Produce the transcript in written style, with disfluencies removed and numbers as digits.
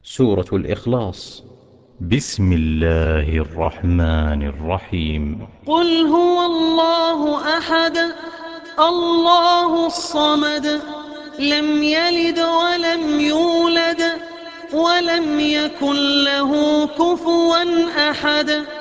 سورة الإخلاص. بسم الله الرحمن الرحيم. قل هو الله أحد الله الصمد لم يلد ولم يولد ولم يكن له كفوا أحد.